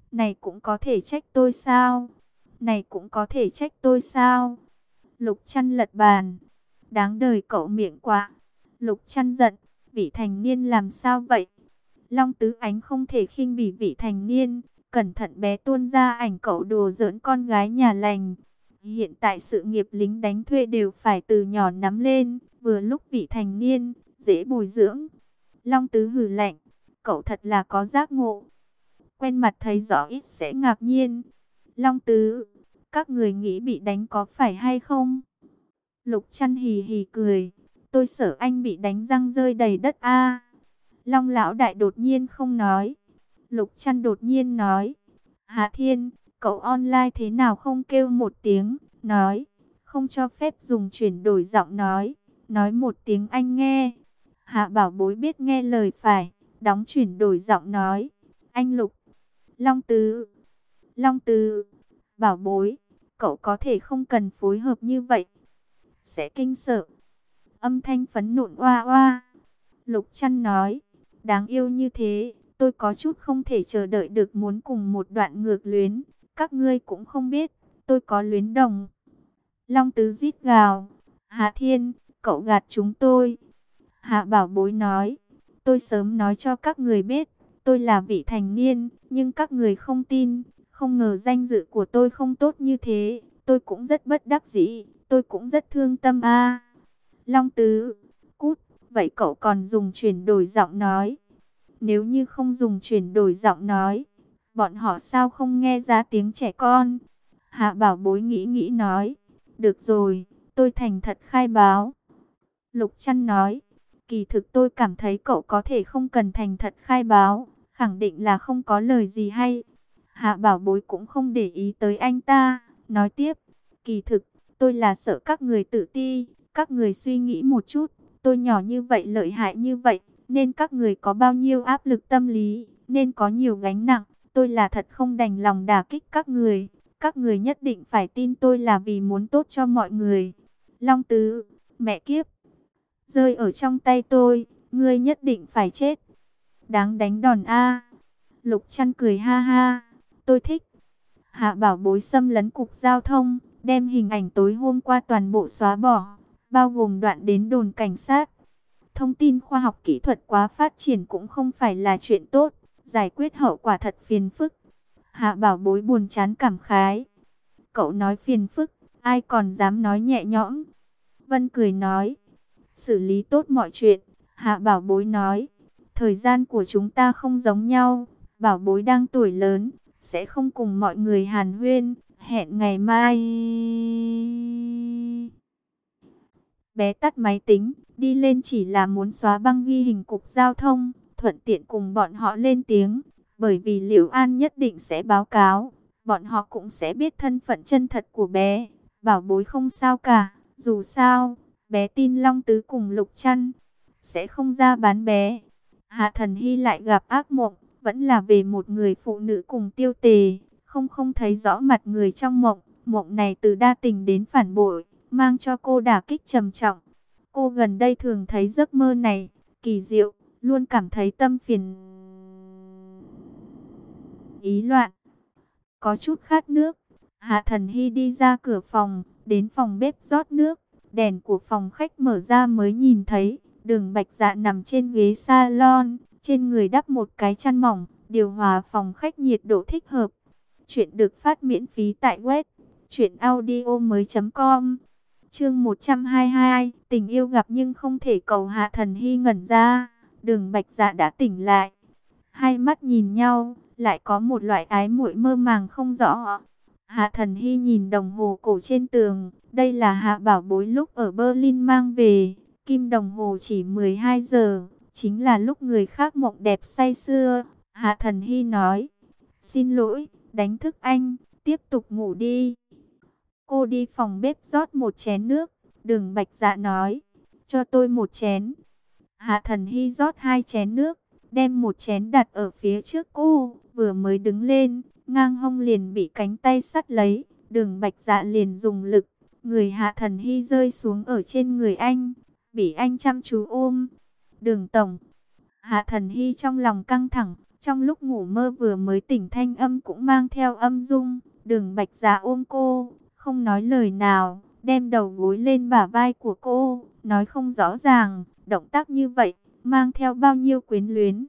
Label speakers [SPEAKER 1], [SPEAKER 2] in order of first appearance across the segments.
[SPEAKER 1] Này cũng có thể trách tôi sao? Này cũng có thể trách tôi sao? Lục Chăn lật bàn. Đáng đời cậu miệng quá. Lục Chăn giận. Vị thành niên làm sao vậy? Long Tứ Ánh không thể khinh bỉ vị thành niên. Cẩn thận bé tuôn ra ảnh cậu đùa giỡn con gái nhà lành. Hiện tại sự nghiệp lính đánh thuê đều phải từ nhỏ nắm lên. Vừa lúc vị thành niên, dễ bồi dưỡng. Long Tứ hừ lạnh. Cậu thật là có giác ngộ. Quen mặt thấy rõ ít sẽ ngạc nhiên. Long Tứ, các người nghĩ bị đánh có phải hay không? Lục Chăn hì hì cười. Tôi sợ anh bị đánh răng rơi đầy đất a. Long Lão Đại đột nhiên không nói. Lục Chăn đột nhiên nói. Hạ Thiên, cậu online thế nào không kêu một tiếng, nói. Không cho phép dùng chuyển đổi giọng nói một tiếng anh nghe. Hạ Bảo Bối biết nghe lời phải, đóng chuyển đổi giọng nói. Anh Lục, Long Tứ, Bảo Bối, cậu có thể không cần phối hợp như vậy. Sẽ kinh sợ. Âm thanh phấn nộn oa oa. Lục Chăn nói, đáng yêu như thế, tôi có chút không thể chờ đợi được muốn cùng một đoạn ngược luyến. Các ngươi cũng không biết, tôi có luyến đồng. Long Tứ rít gào, Hạ Thiên, cậu gạt chúng tôi. Hạ Bảo Bối nói, tôi sớm nói cho các người biết, tôi là vị thành niên, nhưng các người không tin. Không ngờ danh dự của tôi không tốt như thế, tôi cũng rất bất đắc dĩ, tôi cũng rất thương tâm a. Long Tứ, cút, vậy cậu còn dùng chuyển đổi giọng nói? Nếu như không dùng chuyển đổi giọng nói, bọn họ sao không nghe ra tiếng trẻ con? Hạ Bảo Bối nghĩ nghĩ nói, được rồi, tôi thành thật khai báo. Lục Chăn nói, kỳ thực tôi cảm thấy cậu có thể không cần thành thật khai báo, khẳng định là không có lời gì hay. Hạ Bảo Bối cũng không để ý tới anh ta, nói tiếp, kỳ thực, tôi là sợ các người tự ti, các người suy nghĩ một chút, tôi nhỏ như vậy lợi hại như vậy, nên các người có bao nhiêu áp lực tâm lý, nên có nhiều gánh nặng, tôi là thật không đành lòng đả kích các người nhất định phải tin tôi là vì muốn tốt cho mọi người. Long Tứ, mẹ kiếp, rơi ở trong tay tôi, ngươi nhất định phải chết. Đáng đánh đòn a. Lục Chăn cười ha ha, tôi thích. Hạ Bảo Bối xâm lấn cục giao thông, đem hình ảnh tối hôm qua toàn bộ xóa bỏ, bao gồm đoạn đến đồn cảnh sát. Thông tin khoa học kỹ thuật quá phát triển cũng không phải là chuyện tốt, giải quyết hậu quả thật phiền phức. Hạ Bảo Bối buồn chán cảm khái. Cậu nói phiền phức, ai còn dám nói nhẹ nhõm. Vân cười nói, xử lý tốt mọi chuyện. Hạ Bảo Bối nói, thời gian của chúng ta không giống nhau. Bảo Bối đang tuổi lớn, sẽ không cùng mọi người hàn huyên. Hẹn ngày mai. Bé tắt máy tính, đi lên chỉ là muốn xóa băng ghi hình cục giao thông, thuận tiện cùng bọn họ lên tiếng. Bởi vì Liễu An nhất định sẽ báo cáo, bọn họ cũng sẽ biết thân phận chân thật của bé. Bảo Bối không sao cả, dù sao, bé tin Long Tứ cùng Lục Chăn sẽ không ra bán bé. Hạ Thần Hy lại gặp ác mộng, vẫn là về một người phụ nữ cùng Tiêu Tề, không thấy rõ mặt người trong mộng. Mộng này từ đa tình đến phản bội, mang cho cô đả kích trầm trọng. Cô gần đây thường thấy giấc mơ này kỳ diệu, luôn cảm thấy tâm phiền ý loạn, có chút khát nước. Hạ Thần Hy đi ra cửa phòng, đến phòng bếp rót nước. Đèn của phòng khách mở ra mới nhìn thấy Đường Bạch Dạ nằm trên ghế salon, trên người đắp một cái chăn mỏng, điều hòa phòng khách nhiệt độ thích hợp. Chuyện được phát miễn phí tại web truyệnaudiomoi.com. Chương 122, tình yêu gặp nhưng không thể cầu. Hạ Thần Hy ngẩn ra, Đường Bạch Dạ đã tỉnh lại. Hai mắt nhìn nhau, lại có một loại ái muội mơ màng không rõ. Hạ Thần Hy nhìn đồng hồ cổ trên tường, đây là Hạ Bảo Bối lúc ở Berlin mang về, kim đồng hồ chỉ 12 giờ, chính là lúc người khác mộng đẹp say sưa. Hạ Thần Hy nói, xin lỗi, đánh thức anh, tiếp tục ngủ đi. Cô đi phòng bếp rót một chén nước, Đường Bạch Dạ nói, cho tôi một chén. Hạ Thần Hy rót hai chén nước, đem một chén đặt ở phía trước cô, vừa mới đứng lên, ngang hông liền bị cánh tay sắt lấy, Đường Bạch Dạ liền dùng lực, người Hạ Thần Hy rơi xuống ở trên người anh, bị anh chăm chú ôm. Đường tổng. Hạ Thần Hy trong lòng căng thẳng, Trong lúc ngủ mơ vừa mới tỉnh thanh âm cũng mang theo âm dung. Đường Bạch Dạ ôm cô, không nói lời nào, đem đầu gối lên bả vai của cô, nói không rõ ràng, động tác như vậy, mang theo bao nhiêu quyến luyến.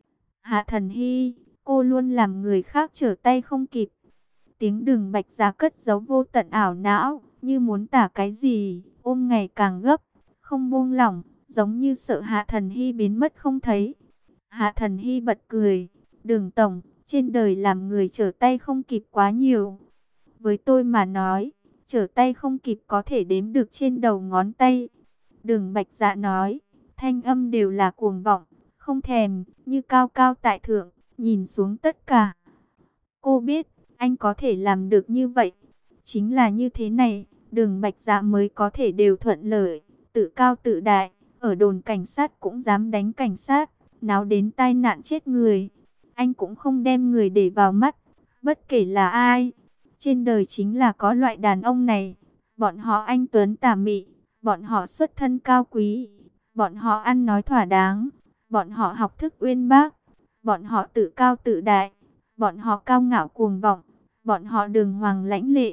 [SPEAKER 1] Hạ Thần Hy, cô luôn làm người khác trở tay không kịp. Tiếng Đường Bạch Dạ cất giấu vô tận ảo não, như muốn tả cái gì, ôm ngày càng gấp, không buông lỏng, giống như sợ Hạ Thần Hy biến mất không thấy. Hạ Thần Hy bật cười, Đường tổng, trên đời làm người trở tay không kịp quá nhiều. Với tôi mà nói, trở tay không kịp có thể đếm được trên đầu ngón tay. Đường Bạch Dạ nói, thanh âm đều là cuồng vọng, không thèm, như cao cao tại thượng, nhìn xuống tất cả. Cô biết, anh có thể làm được như vậy. Chính là như thế này, Đường Bạch Dạ mới có thể đều thuận lợi, tự cao tự đại, ở đồn cảnh sát cũng dám đánh cảnh sát, náo đến tai nạn chết người. Anh cũng không đem người để vào mắt, bất kể là ai. Trên đời chính là có loại đàn ông này, bọn họ anh tuấn tà mị, bọn họ xuất thân cao quý, bọn họ ăn nói thỏa đáng, bọn họ học thức uyên bác, bọn họ tự cao tự đại, bọn họ cao ngạo cuồng vọng, bọn họ đường hoàng lãnh lệ,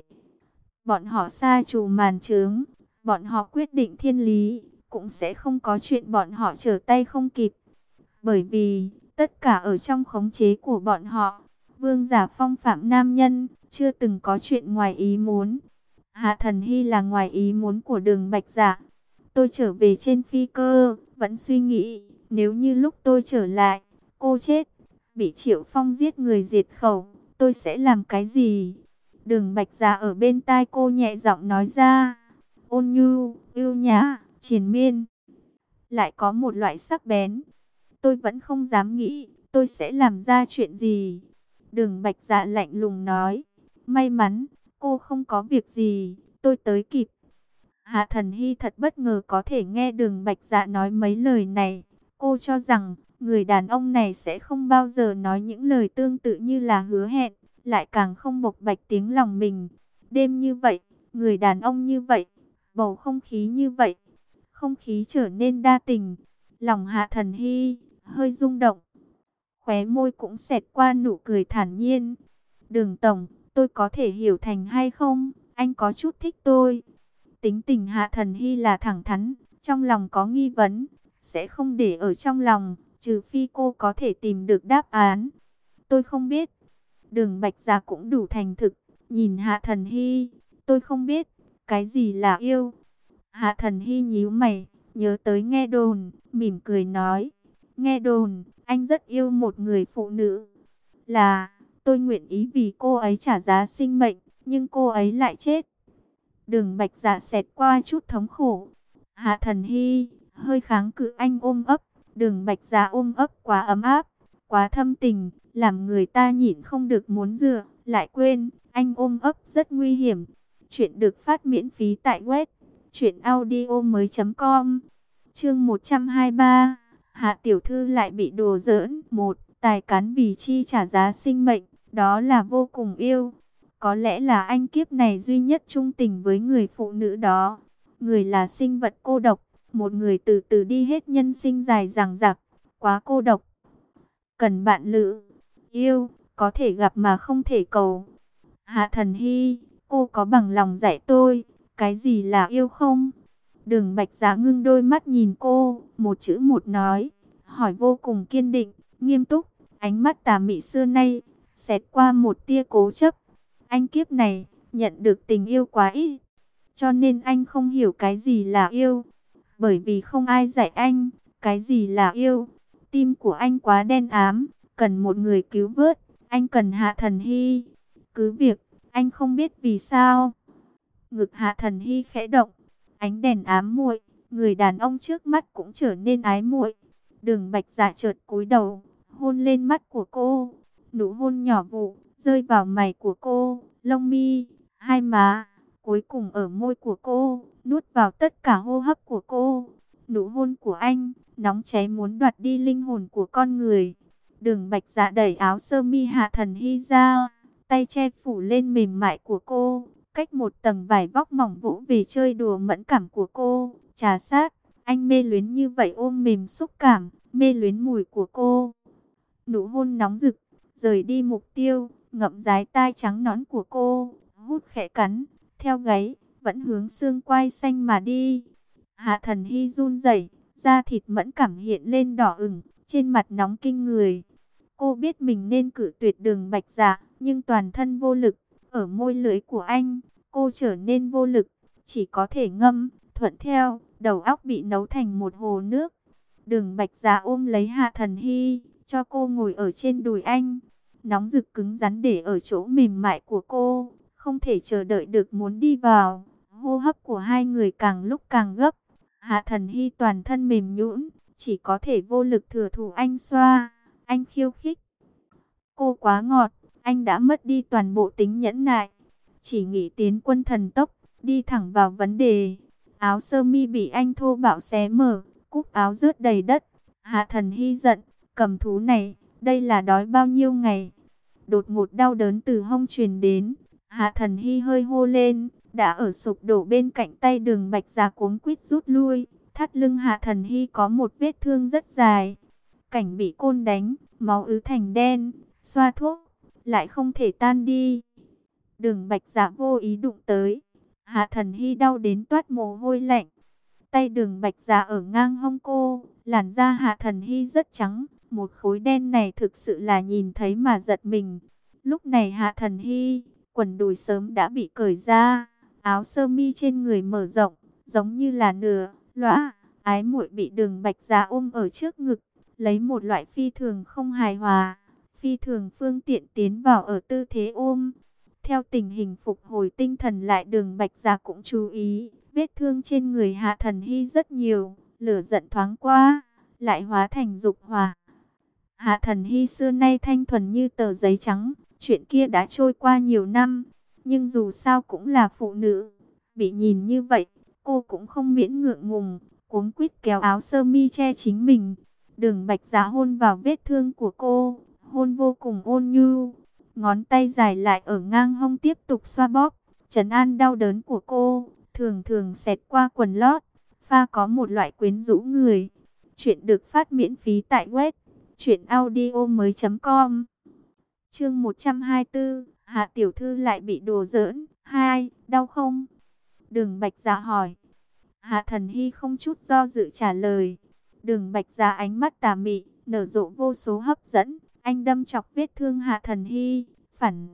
[SPEAKER 1] bọn họ sa trù màn trướng, bọn họ quyết định thiên lý, cũng sẽ không có chuyện bọn họ trở tay không kịp. Bởi vì, tất cả ở trong khống chế của bọn họ. Vương giả phong phạm nam nhân, chưa từng có chuyện ngoài ý muốn. Hạ Thần Hy là ngoài ý muốn của Đường Bạch Dạ. Tôi trở về trên phi cơ, vẫn suy nghĩ, nếu như lúc tôi trở lại, cô chết, bị Triệu Phong giết người diệt khẩu, tôi sẽ làm cái gì? Đường Bạch Dạ ở bên tai cô nhẹ giọng nói ra, ôn nhu, yêu nhã, triền miên, lại có một loại sắc bén. Tôi vẫn không dám nghĩ, tôi sẽ làm ra chuyện gì. Đường Bạch Dạ lạnh lùng nói, may mắn, cô không có việc gì, tôi tới kịp. Hạ Thần Hy thật bất ngờ có thể nghe Đường Bạch Dạ nói mấy lời này. Cô cho rằng, người đàn ông này sẽ không bao giờ nói những lời tương tự như là hứa hẹn, lại càng không bộc bạch tiếng lòng mình. Đêm như vậy, người đàn ông như vậy, bầu không khí như vậy, không khí trở nên đa tình. Lòng Hạ Thần Hy hơi rung động, khóe môi cũng xẹt qua nụ cười thản nhiên. Đường tổng, tôi có thể hiểu thành hay không? Anh có chút thích tôi. Tính tình Hạ Thần Hy là thẳng thắn, trong lòng có nghi vấn, sẽ không để ở trong lòng, trừ phi cô có thể tìm được đáp án. Tôi không biết. Đường Bạch Dạ cũng đủ thành thực, nhìn Hạ Thần Hy, tôi không biết, cái gì là yêu. Hạ Thần Hy nhíu mày, nhớ tới nghe đồn, mỉm cười nói, nghe đồn, anh rất yêu một người phụ nữ. Là, tôi nguyện ý vì cô ấy trả giá sinh mệnh, nhưng cô ấy lại chết. Đường Bạch Dạ xẹt qua chút thống khổ. Hạ Thần Hy hơi kháng cự anh ôm ấp. Đường Bạch Dạ ôm ấp quá ấm áp, quá thâm tình, làm người ta nhịn không được muốn dựa, lại quên, anh ôm ấp rất nguy hiểm. Chuyện được phát miễn phí tại web truyệnaudiomoi.com. Chương 123. Hạ tiểu thư lại bị đùa giỡn. Một, tài cán vì chi trả giá sinh mệnh, đó là vô cùng yêu. Có lẽ là anh kiếp này duy nhất trung tình với người phụ nữ đó. Người là sinh vật cô độc, một người từ từ đi hết nhân sinh dài dằng dặc, quá cô độc. Cần bạn lữ, yêu, có thể gặp mà không thể cầu. Hạ Thần Hy, cô có bằng lòng dạy tôi, cái gì là yêu không? Đường Bạch Dạ ngưng đôi mắt nhìn cô, một chữ một nói, hỏi vô cùng kiên định, nghiêm túc, ánh mắt tà mị xưa nay, xẹt qua một tia cố chấp. Anh kiếp này, nhận được tình yêu quá ít, cho nên anh không hiểu cái gì là yêu. Bởi vì không ai dạy anh, cái gì là yêu. Tim của anh quá đen ám, cần một người cứu vớt, anh cần Hạ Thần Hy. Cứ việc, anh không biết vì sao. Ngực Hạ Thần Hy khẽ động, ánh đèn ám muội, người đàn ông trước mắt cũng trở nên ái muội. Đường Bạch Dạ chợt cúi đầu, hôn lên mắt của cô, nụ hôn nhỏ vụ rơi vào mày của cô, lông mi, hai má, cuối cùng ở môi của cô, nuốt vào tất cả hô hấp của cô. Nụ hôn của anh, nóng cháy muốn đoạt đi linh hồn của con người. Đường Bạch Dạ đẩy áo sơ mi Hạ Thần Hy ra, tay che phủ lên mềm mại của cô, cách một tầng vải vóc mỏng vỗ về chơi đùa mẫn cảm của cô, trà sát. Anh mê luyến như vậy ôm mềm xúc cảm, mê luyến mùi của cô. Nụ hôn nóng rực, rời đi mục tiêu, ngậm dái tai trắng nõn của cô, hút khẽ cắn, theo gáy, vẫn hướng xương quai xanh mà đi. Hạ Thần Hy run rẩy, da thịt mẫn cảm hiện lên đỏ ửng, trên mặt nóng kinh người. Cô biết mình nên cự tuyệt Đường Bạch Dạ, nhưng toàn thân vô lực, ở môi lưỡi của anh, cô trở nên vô lực, chỉ có thể ngâm, thuận theo, đầu óc bị nấu thành một hồ nước. Đường Bạch Dạ ôm lấy Hạ Thần Hy, cho cô ngồi ở trên đùi anh, nóng rực cứng rắn để ở chỗ mềm mại của cô, không thể chờ đợi được muốn đi vào. Hô hấp của hai người càng lúc càng gấp, Hạ Thần Hy toàn thân mềm nhũn, chỉ có thể vô lực thừa thủ anh xoa, anh khiêu khích. Cô quá ngọt, anh đã mất đi toàn bộ tính nhẫn nại, chỉ nghĩ tiến quân thần tốc, đi thẳng vào vấn đề. Áo sơ mi bị anh thô bạo xé mở, cúc áo rớt đầy đất. Hạ Thần Hy giận, cầm thú này, đây là đói bao nhiêu ngày. Đột ngột đau đớn từ hông truyền đến, Hạ Thần Hy hơi hô lên, đã ở sụp đổ bên cạnh tay Đường Bạch Dạ cuống quýt rút lui. Thắt lưng Hạ Thần Hy có một vết thương rất dài, cảnh bị côn đánh, máu ứ thành đen, xoa thuốc, lại không thể tan đi. Đường Bạch Dạ vô ý đụng tới, Hạ Thần Hy đau đến toát mồ hôi lạnh. Tay Đường Bạch Dạ ở ngang hông cô, làn da Hạ Thần Hy rất trắng, một khối đen này thực sự là nhìn thấy mà giật mình. Lúc này Hạ Thần Hy, quần đùi sớm đã bị cởi ra, áo sơ mi trên người mở rộng, giống như là nửa lõa. Ái muội bị Đường Bạch Dạ ôm ở trước ngực, lấy một loại phi thường không hài hòa, phi thường phương tiện tiến vào ở tư thế ôm. Theo tình hình phục hồi tinh thần lại, Đường Bạch Dạ cũng chú ý, vết thương trên người Hạ Thần Hy rất nhiều, lửa giận thoáng qua, lại hóa thành dục hỏa. Hạ Thần Hy xưa nay thanh thuần như tờ giấy trắng, chuyện kia đã trôi qua nhiều năm, nhưng dù sao cũng là phụ nữ, bị nhìn như vậy, cô cũng không miễn ngượng ngùng, cuống quýt kéo áo sơ mi che chính mình. Đường Bạch Dạ hôn vào vết thương của cô, hôn vô cùng ôn nhu, ngón tay dài lại ở ngang hông tiếp tục xoa bóp, trấn an đau đớn của cô, thường thường xẹt qua quần lót, pha có một loại quyến rũ người. Chuyện được phát miễn phí tại web truyệnaudiomoi.com. Chương 124, Hạ tiểu thư lại bị đùa giỡn. 2, đau không? Đường Bạch Dạ hỏi. Hạ Thần Hy không chút do dự trả lời. Đường Bạch Dạ ánh mắt tà mị, nở rộ vô số hấp dẫn. Anh đâm chọc vết thương Hạ Thần Hy, phản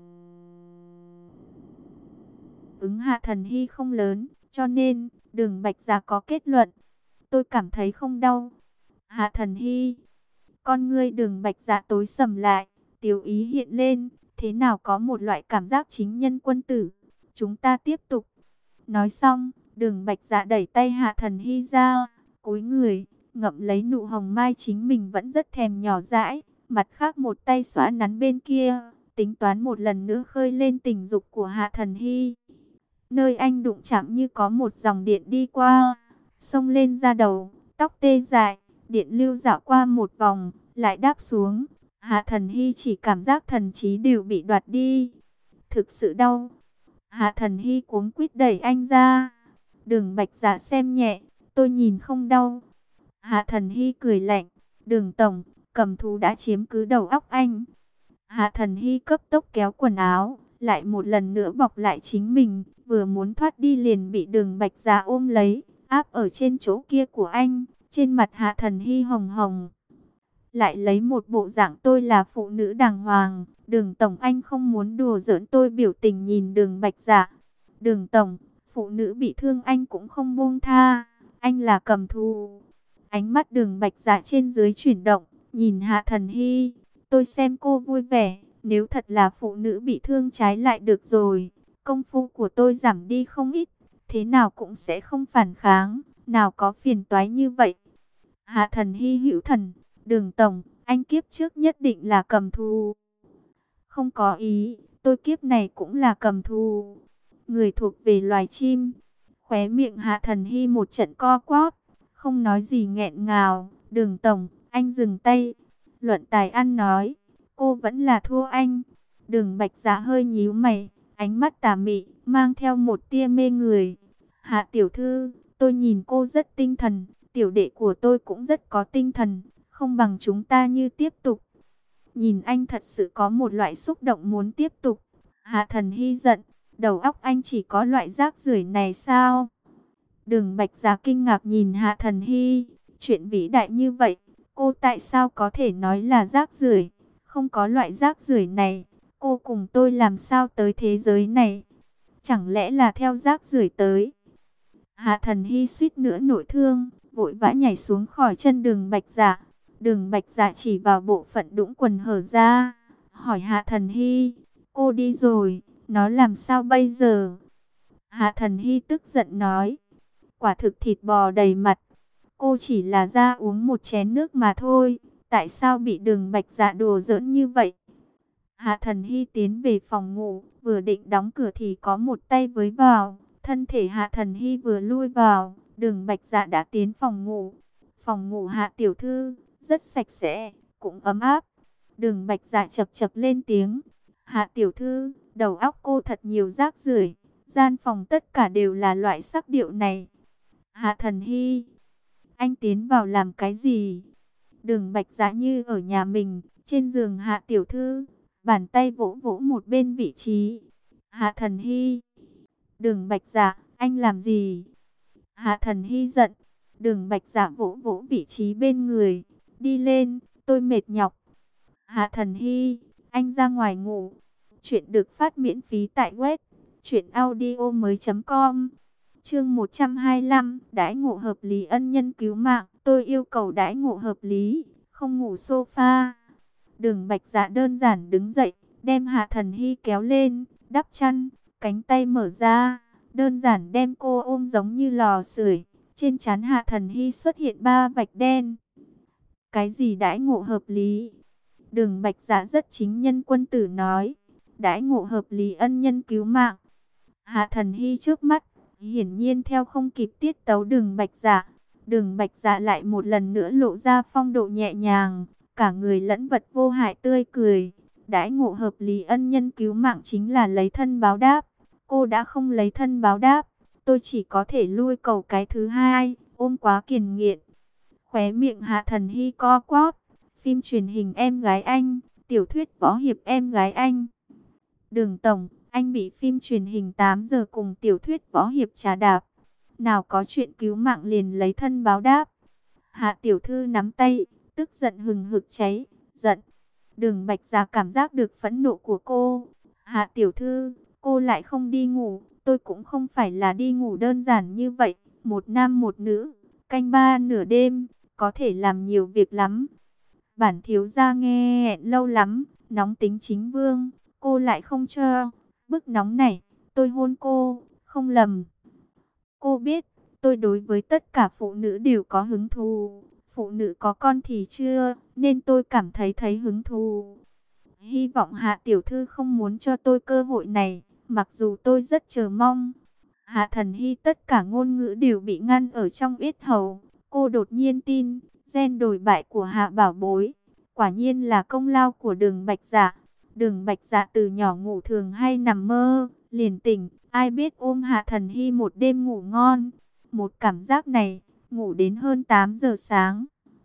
[SPEAKER 1] ứng Hạ Thần Hy không lớn, cho nên Đường Bạch Dạ có kết luận, tôi cảm thấy không đau. Hạ Thần Hy, con ngươi Đường Bạch Dạ tối sầm lại, tiêu ý hiện lên, thế nào có một loại cảm giác chính nhân quân tử. Chúng ta tiếp tục. Nói xong, Đường Bạch Dạ đẩy tay Hạ Thần Hy ra, cúi người, ngậm lấy nụ hồng mai chính mình vẫn rất thèm nhỏ dãi, mặt khác một tay xõa nắn bên kia, tính toán một lần nữa khơi lên tình dục của Hạ Thần Hy. Nơi anh đụng chạm như có một dòng điện đi qua, xông lên da đầu, tóc tê dại, điện lưu dạo qua một vòng, lại đáp xuống. Hạ Thần Hy chỉ cảm giác thần trí đều bị đoạt đi. Thực sự đau. Hạ Thần Hy cuống quýt đẩy anh ra. Đường Bạch Dạ xem nhẹ, tôi nhìn không đau. Hạ Thần Hy cười lạnh, Đường tổng, cầm thú đã chiếm cứ đầu óc anh. Hạ Thần Hy cấp tốc kéo quần áo, lại một lần nữa bọc lại chính mình, vừa muốn thoát đi liền bị Đường Bạch Dạ ôm lấy, áp ở trên chỗ kia của anh. Trên mặt Hạ Thần Hy hồng hồng, lại lấy một bộ dạng tôi là phụ nữ đàng hoàng. Đường tổng, anh không muốn đùa giỡn tôi. Biểu tình nhìn Đường Bạch Dạ. Đường tổng, phụ nữ bị thương anh cũng không buông tha, anh là cầm thú. Ánh mắt Đường Bạch Dạ trên dưới chuyển động, nhìn Hạ Thần Hy. Tôi xem cô vui vẻ, nếu thật là phụ nữ bị thương trái lại được rồi, công phu của tôi giảm đi không ít, thế nào cũng sẽ không phản kháng, nào có phiền toái như vậy. Hạ Thần Hy hữu thần, Đường tổng, anh kiếp trước nhất định là cầm thú. Không có ý, tôi kiếp này cũng là cầm thú. Người thuộc về loài chim. Khóe miệng Hạ Thần Hy một trận co quắp, không nói gì nghẹn ngào. Đường tổng, anh dừng tay. Luận tài ăn nói, cô vẫn là thua anh. Đường Bạch Dạ hơi nhíu mày, ánh mắt tà mị, mang theo một tia mê người. Hạ tiểu thư, tôi nhìn cô rất tinh thần, tiểu đệ của tôi cũng rất có tinh thần, không bằng chúng ta như tiếp tục. Nhìn anh thật sự có một loại xúc động muốn tiếp tục. Hạ Thần Hy giận, đầu óc anh chỉ có loại rác rưởi này sao? Đường Bạch Giá kinh ngạc nhìn Hạ Thần Hy, chuyện vĩ đại như vậy, cô tại sao có thể nói là rác rưởi? Không có loại rác rưởi này, cô cùng tôi làm sao tới thế giới này? Chẳng lẽ là theo rác rưởi tới? Hạ Thần Hy suýt nữa nổi thương, vội vã nhảy xuống khỏi chân Đường Bạch Dạ. Đường Bạch Dạ chỉ vào bộ phận đũng quần hở ra, hỏi Hạ Thần Hy, cô đi rồi, nó làm sao bây giờ? Hạ Thần Hy tức giận nói, quả thực thịt bò đầy mặt, cô chỉ là ra uống một chén nước mà thôi, tại sao bị Đường Bạch Dạ đùa giỡn như vậy? Hạ Thần Hy tiến về phòng ngủ, vừa định đóng cửa thì có một tay với vào. Thân thể Hạ Thần Hy vừa lui vào, Đường Bạch Dạ đã tiến phòng ngủ. Phòng ngủ Hạ tiểu thư, rất sạch sẽ, cũng ấm áp. Đường Bạch Dạ chậc chậc lên tiếng. Hạ tiểu thư, đầu óc cô thật nhiều rác rưởi. Gian phòng tất cả đều là loại sắc điệu này. Hạ Thần Hy, anh tiến vào làm cái gì? Đường Bạch Dạ như ở nhà mình, trên giường Hạ tiểu thư. Bàn tay vỗ vỗ một bên vị trí. Hạ Thần Hy. Đường Bạch Dạ, anh làm gì? Hạ Thần Hy giận. Đường Bạch Dạ vỗ vỗ vị trí bên người. Đi lên, tôi mệt nhọc. Hạ Thần Hy, anh ra ngoài ngủ. Chuyện được phát miễn phí tại web truyệnaudiomoi.com. Chương 125, đãi ngộ hợp lý ân nhân cứu mạng. Tôi yêu cầu đãi ngộ hợp lý, không ngủ sofa. Đường Bạch Dạ đơn giản đứng dậy, đem Hạ Thần Hy kéo lên, đắp chăn, cánh tay mở ra, đơn giản đem cô ôm giống như lò sưởi. Trên trán Hạ Thần Hy xuất hiện 3 vạch đen. Cái gì đãi ngộ hợp lý? Đường Bạch Dạ rất chính nhân quân tử nói, đãi ngộ hợp lý ân nhân cứu mạng. Hạ Thần Hy trước mắt, hiển nhiên theo không kịp tiết tấu Đường Bạch Dạ. Đường Bạch Dạ lại một lần nữa lộ ra phong độ nhẹ nhàng, cả người lẫn vật vô hại tươi cười. Đãi ngộ hợp lý ân nhân cứu mạng chính là lấy thân báo đáp. Cô đã không lấy thân báo đáp, tôi chỉ có thể lui cầu cái thứ hai, ôm quá kiền nghiện. Khóe miệng Hạ Thần Hy co quắp, phim truyền hình Em Gái Anh, tiểu thuyết võ hiệp Em Gái Anh. Đường tổng, anh bị phim truyền hình 8 giờ cùng tiểu thuyết võ hiệp trà đạp. Nào có chuyện cứu mạng liền lấy thân báo đáp. Hạ tiểu thư nắm tay, tức giận hừng hực cháy, giận. Đường Bạch Dạ cảm giác được phẫn nộ của cô. Hạ tiểu thư, cô lại không đi ngủ, tôi cũng không phải là đi ngủ đơn giản như vậy. Một nam một nữ, canh ba nửa đêm, có thể làm nhiều việc lắm. Bản thiếu gia nghe lâu lắm, nóng tính chính vương, cô lại không cho. Bức nóng này, tôi hôn cô, không lầm. Cô biết, tôi đối với tất cả phụ nữ đều có hứng thú. Phụ nữ có con thì chưa, nên tôi cảm thấy hứng thú. Hy vọng Hạ tiểu thư không muốn cho tôi cơ hội này, mặc dù tôi rất chờ mong. Hạ Thần Hy tất cả ngôn ngữ đều bị ngăn ở trong yết hầu. Cô đột nhiên tin, gen đồi bại của Hạ bảo bối, quả nhiên là công lao của Đường Bạch Dạ. Đường Bạch Dạ từ nhỏ ngủ thường hay nằm mơ, liền tỉnh, ai biết ôm Hạ Thần Hy một đêm ngủ ngon. Một cảm giác này, ngủ đến hơn 8 giờ sáng.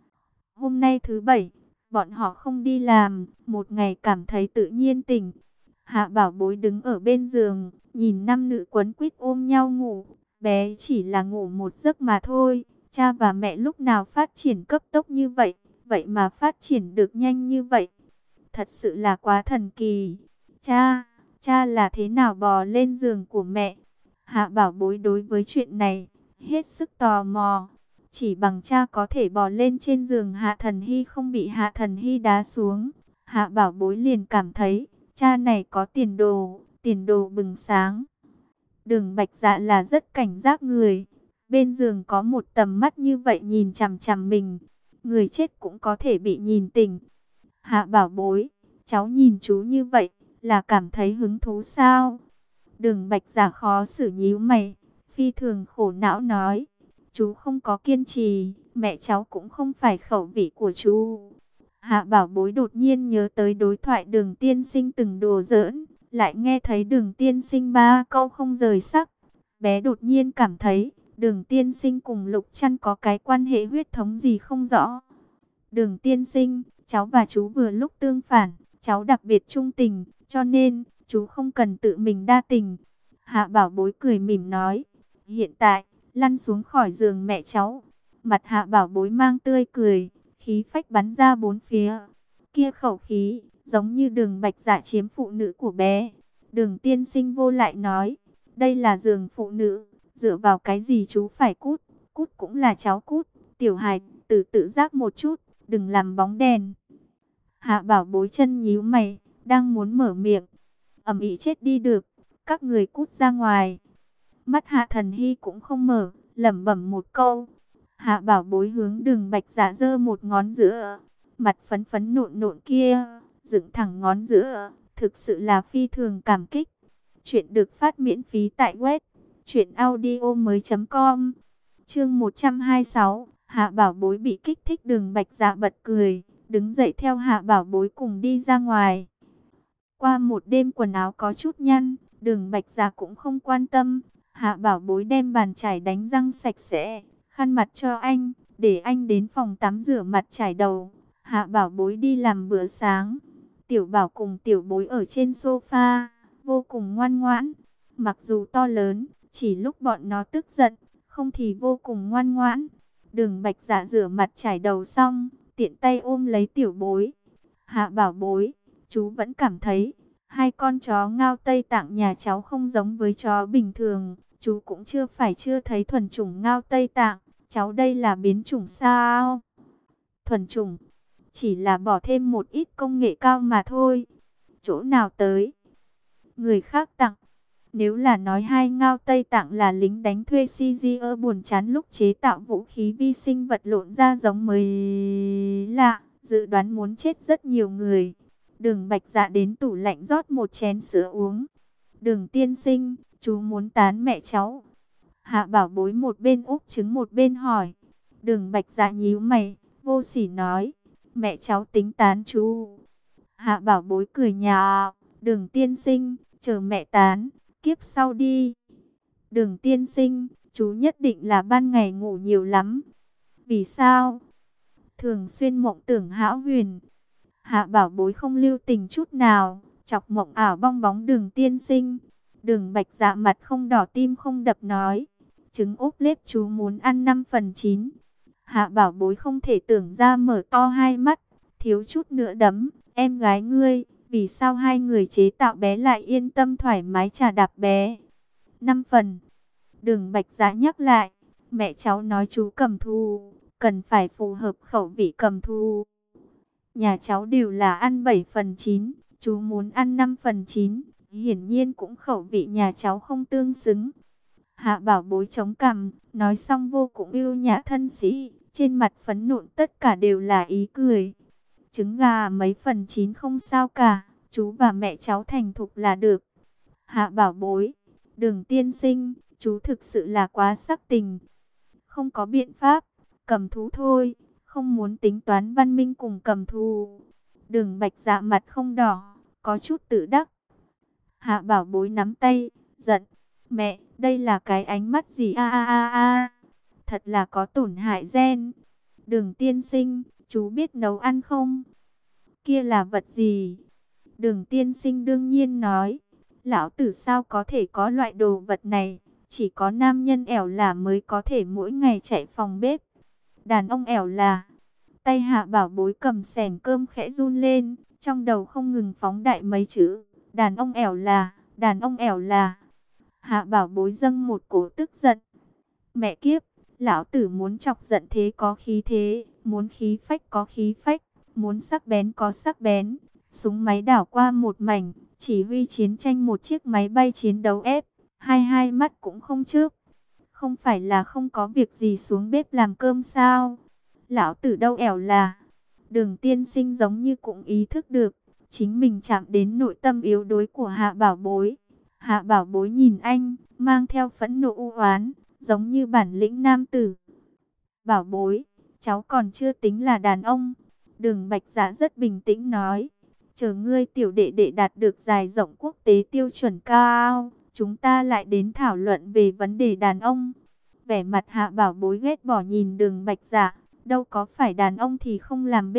[SPEAKER 1] Hôm nay thứ Bảy, bọn họ không đi làm, một ngày cảm thấy tự nhiên tỉnh. Hạ bảo bối đứng ở bên giường, nhìn năm nữ quấn quýt ôm nhau ngủ. Bé chỉ là ngủ một giấc mà thôi, cha và mẹ lúc nào phát triển cấp tốc như vậy, vậy mà phát triển được nhanh như vậy. Thật sự là quá thần kỳ. Cha là thế nào bò lên giường của mẹ? Hạ bảo bối đối với chuyện này, hết sức tò mò. Chỉ bằng cha có thể bò lên trên giường Hạ Thần Hy không bị Hạ Thần Hy đá xuống. Hạ bảo bối liền cảm thấy, cha này có tiền đồ bừng sáng. Đường Bạch Dạ là rất cảnh giác người. Bên giường có một tầm mắt như vậy nhìn chằm chằm mình. Người chết cũng có thể bị nhìn tỉnh. Hạ bảo bối, cháu nhìn chú như vậy, là cảm thấy hứng thú sao? Đường Bạch Dạ khó xử nhíu mày, phi thường khổ não nói. Chú không có kiên trì, mẹ cháu cũng không phải khẩu vị của chú. Hạ bảo bối đột nhiên nhớ tới đối thoại Đường tiên sinh từng đùa giỡn, lại nghe thấy Đường tiên sinh ba câu không rời sắc. Bé đột nhiên cảm thấy, Đường tiên sinh cùng Lục Trăn có cái quan hệ huyết thống gì không rõ. Đường tiên sinh, cháu và chú vừa lúc tương phản, cháu đặc biệt trung tình, cho nên chú không cần tự mình đa tình. Hạ Bảo Bối cười mỉm nói, hiện tại, lăn xuống khỏi giường mẹ cháu. Mặt Hạ Bảo Bối mang tươi cười, khí phách bắn ra bốn phía. Kia khẩu khí, giống như Đường Bạch Dạ chiếm phụ nữ của bé. Đường tiên sinh vô lại nói, đây là giường phụ nữ, dựa vào cái gì chú phải cút, cút cũng là cháu cút. Tiểu hài tử tự giác một chút, đừng làm bóng đèn. Hạ Bảo Bối chân nhíu mày, đang muốn mở miệng, ầm ĩ chết đi được, các người cút ra ngoài. Mắt Hạ Thần Hy cũng không mở, lẩm bẩm một câu. Hạ Bảo Bối hướng Đường Bạch Dạ giơ một ngón giữa, mặt phấn phấn nộn nộn kia, dựng thẳng ngón giữa, thực sự là phi thường cảm kích. Chuyện được phát miễn phí tại web truyệnaudiomoi.com. Chương 126, Hạ Bảo Bối bị kích thích. Đường Bạch Dạ bật cười, đứng dậy theo Hạ Bảo Bối cùng đi ra ngoài. Qua một đêm quần áo có chút nhăn, Đường Bạch Dạ cũng không quan tâm. Hạ Bảo Bối đem bàn chải đánh răng sạch sẽ, khăn mặt cho anh, để anh đến phòng tắm rửa mặt chải đầu. Hạ Bảo Bối đi làm bữa sáng. Tiểu Bảo cùng Tiểu Bối ở trên sofa, vô cùng ngoan ngoãn. Mặc dù to lớn, chỉ lúc bọn nó tức giận, không thì vô cùng ngoan ngoãn. Đường Bạch Dạ rửa mặt chải đầu xong, tiện tay ôm lấy Tiểu Bối. Hạ Bảo Bối, chú vẫn cảm thấy hai con chó Ngao Tây Tạng nhà cháu không giống với chó bình thường. Chú cũng chưa thấy thuần chủng Ngao Tây Tạng. Cháu đây là biến chủng sao? Thuần chủng, chỉ là bỏ thêm một ít công nghệ cao mà thôi. Chỗ nào tới? Người khác tặng. Nếu là nói hai Ngao Tây Tạng là lính đánh thuê CGR buồn chán lúc chế tạo vũ khí vi sinh vật lộn ra giống mới lạ, dự đoán muốn chết rất nhiều người. Đường Bạch Dạ đến tủ lạnh rót một chén sữa uống. Đường tiên sinh, chú muốn tán mẹ cháu. Hạ Bảo Bối một bên úp trứng một bên hỏi. Đường Bạch Dạ nhíu mày, vô sỉ nói, mẹ cháu tính tán chú. Hạ Bảo Bối cười nhạo, Đường tiên sinh, chờ mẹ tán, kiếp sau đi. Đường tiên sinh, chú nhất định là ban ngày ngủ nhiều lắm. Vì sao? Thường xuyên mộng tưởng hão huyền. Hạ Bảo Bối không lưu tình chút nào, chọc mộng ảo bong bóng Đường tiên sinh. Đường Bạch Dạ mặt không đỏ tim không đập nói, trứng ốp lết chú muốn ăn 5/9. Hạ Bảo Bối không thể tưởng ra, mở to hai mắt, thiếu chút nữa đấm, em gái ngươi, vì sao hai người chế tạo bé lại yên tâm thoải mái chà đạp bé? 5 phần. Đường Bạch Dạ nhắc lại, mẹ cháu nói chú cầm thù, cần phải phù hợp khẩu vị cầm thù. Nhà cháu đều là ăn 7/9, chú muốn ăn 5/9, hiển nhiên cũng khẩu vị nhà cháu không tương xứng. Hạ Bảo Bối chống cằm, nói xong vô cùng yêu nhã thân sĩ, trên mặt phấn nộn tất cả đều là ý cười. Trứng gà mấy phần 9 không sao cả, chú và mẹ cháu thành thục là được. Hạ Bảo Bối, Đường tiên sinh, chú thực sự là quá sắc tình. Không có biện pháp, cầm thú thôi, không muốn tính toán văn minh cùng cầm thú. Đường Bạch Dạ mặt không đỏ, có chút tự đắc. Hạ Bảo Bối nắm tay, giận, mẹ, đây là cái ánh mắt gì a, thật là có tổn hại gen. Đường tiên sinh, chú biết nấu ăn không? Kia là vật gì? Đường tiên sinh đương nhiên nói, lão tử sao có thể có loại đồ vật này, chỉ có nam nhân ẻo là mới có thể mỗi ngày chạy phòng bếp. Đàn ông ẻo là. Tay Hạ Bảo Bối cầm xẻng cơm khẽ run lên, trong đầu không ngừng phóng đại mấy chữ, đàn ông ẻo là, đàn ông ẻo là. Hạ Bảo Bối dâng một cổ tức giận. Mẹ kiếp, lão tử muốn chọc giận thế có khí thế, muốn khí phách có khí phách, muốn sắc bén có sắc bén. Súng máy đảo qua một mảnh, chỉ huy chiến tranh một chiếc máy bay chiến đấu F-22 mắt cũng không chớp. Không phải là không có việc gì xuống bếp làm cơm sao? Lão tử đâu ẻo là. Đường tiên sinh giống như cũng ý thức được, chính mình chạm đến nội tâm yếu đuối của Hạ Bảo Bối. Hạ Bảo Bối nhìn anh, mang theo phẫn nộ u oán, giống như bản lĩnh nam tử. Bảo Bối, cháu còn chưa tính là đàn ông. Đường Bạch Dạ rất bình tĩnh nói, chờ ngươi tiểu đệ đệ đạt được dài rộng quốc tế tiêu chuẩn cao, chúng ta lại đến thảo luận về vấn đề đàn ông. Vẻ mặt Hạ Bảo Bối ghét bỏ nhìn Đường Bạch Dạ, đâu có phải đàn ông thì không làm bếp,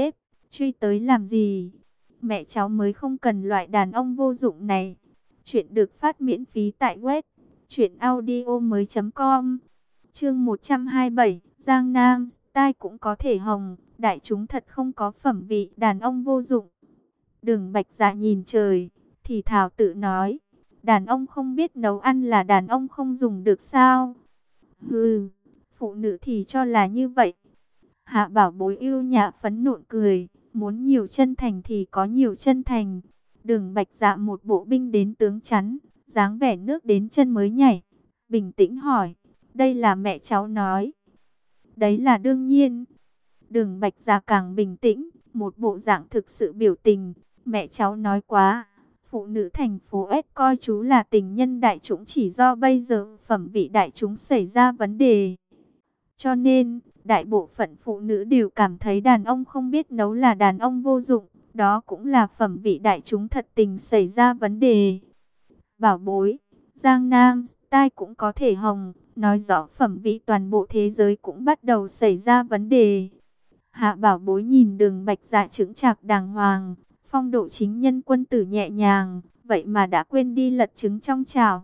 [SPEAKER 1] Truy tới làm gì? Mẹ cháu mới không cần loại đàn ông vô dụng này. Chuyện được phát miễn phí tại web truyệnaudiomoi.com. Chương 127, Giang Nam Style cũng có thể hồng, đại chúng thật không có phẩm vị, đàn ông vô dụng. Đường Bạch Dạ nhìn trời, thì thào tự nói, đàn ông không biết nấu ăn là đàn ông không dùng được sao? Hừ, phụ nữ thì cho là như vậy. Hạ Bảo Bối yêu nhã phấn nộn cười, muốn nhiều chân thành thì có nhiều chân thành. Đường Bạch Dạ một bộ binh đến tướng chắn, dáng vẻ nước đến chân mới nhảy. Bình tĩnh hỏi, đây là mẹ cháu nói. Đấy là đương nhiên. Đường Bạch Dạ càng bình tĩnh, một bộ dạng thực sự biểu tình. Mẹ cháu nói quá, phụ nữ thành phố S coi chú là tình nhân đại chúng chỉ do bây giờ phẩm vị đại chúng xảy ra vấn đề. Cho nên, đại bộ phận phụ nữ đều cảm thấy đàn ông không biết nấu là đàn ông vô dụng. Đó cũng là phẩm vị đại chúng thật tình xảy ra vấn đề. Bảo bối, Giang Nam Style cũng có thể hồng, nói rõ phẩm vị toàn bộ thế giới cũng bắt đầu xảy ra vấn đề. Hạ Bảo Bối nhìn Đường Bạch Dạ chững chạc đàng hoàng, phong độ chính nhân quân tử nhẹ nhàng, vậy mà đã quên đi lật trứng trong chảo.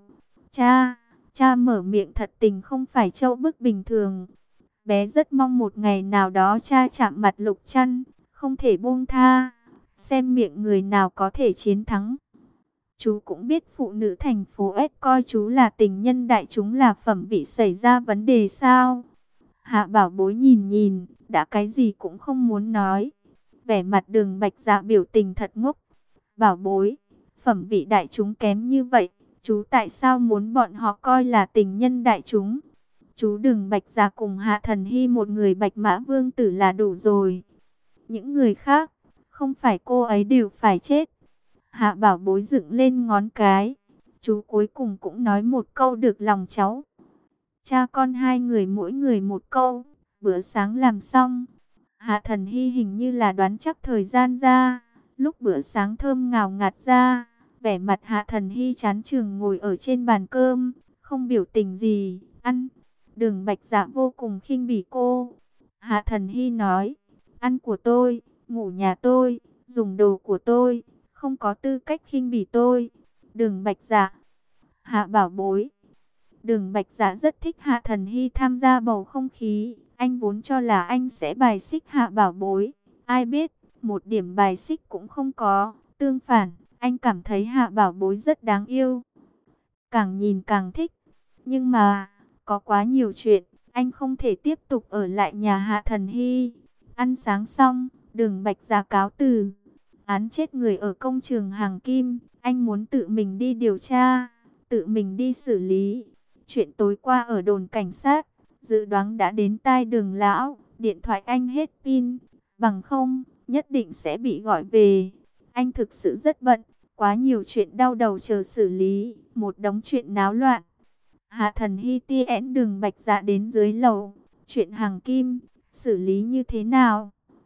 [SPEAKER 1] Cha mở miệng thật tình không phải trâu bức bình thường. Bé rất mong một ngày nào đó cha chạm mặt Lục Trăn, không thể buông tha, xem miệng người nào có thể chiến thắng. Chú cũng biết phụ nữ thành phố S coi chú là tình nhân đại chúng là phẩm vị xảy ra vấn đề sao? Hạ Bảo Bối nhìn, đã cái gì cũng không muốn nói. Vẻ mặt Đường Bạch Dạ biểu tình thật ngốc. Bảo Bối, phẩm vị đại chúng kém như vậy, chú tại sao muốn bọn họ coi là tình nhân đại chúng? Chú Đường Bạch Dạ cùng Hạ Thần Hy một người Bạch Mã Vương tử là đủ rồi. Những người khác, không phải cô ấy đều phải chết. Hạ Bảo Bối dựng lên ngón cái. Chú cuối cùng cũng nói một câu được lòng cháu. Cha con hai người mỗi người một câu. Bữa sáng làm xong. Hạ Thần Hy hình như là đoán chắc thời gian ra. Lúc bữa sáng thơm ngào ngạt ra, vẻ mặt Hạ Thần Hy chán chường ngồi ở trên bàn cơm, không biểu tình gì, ăn. Đường Bạch Dạ vô cùng khinh bỉ cô. Hạ Thần Hy nói, ăn của tôi, ngủ nhà tôi, dùng đồ của tôi, không có tư cách khinh bỉ tôi. Đường Bạch Dạ, Hạ Bảo Bối. Đường Bạch Dạ rất thích Hạ Thần Hy tham gia bầu không khí. Anh vốn cho là anh sẽ bài xích Hạ Bảo Bối. Ai biết, một điểm bài xích cũng không có. Tương phản, anh cảm thấy Hạ Bảo Bối rất đáng yêu. Càng nhìn càng thích. Nhưng mà, có quá nhiều chuyện, anh không thể tiếp tục ở lại nhà Hạ Thần Hy. Ăn sáng xong, Đường Bạch Dạ cáo từ. Án chết người ở công trường Hàng Kim, anh muốn tự mình đi điều tra, tự mình đi xử lý. Chuyện tối qua ở đồn cảnh sát, dự đoán đã đến tai Đường lão, điện thoại anh hết pin, bằng không, nhất định sẽ bị gọi về. Anh thực sự rất bận, quá nhiều chuyện đau đầu chờ xử lý, một đống chuyện náo loạn. Hạ Thần Hy tiễn Đường Bạch Dạ đến dưới lầu, chuyện Hàng Kim, xử lý như thế nào?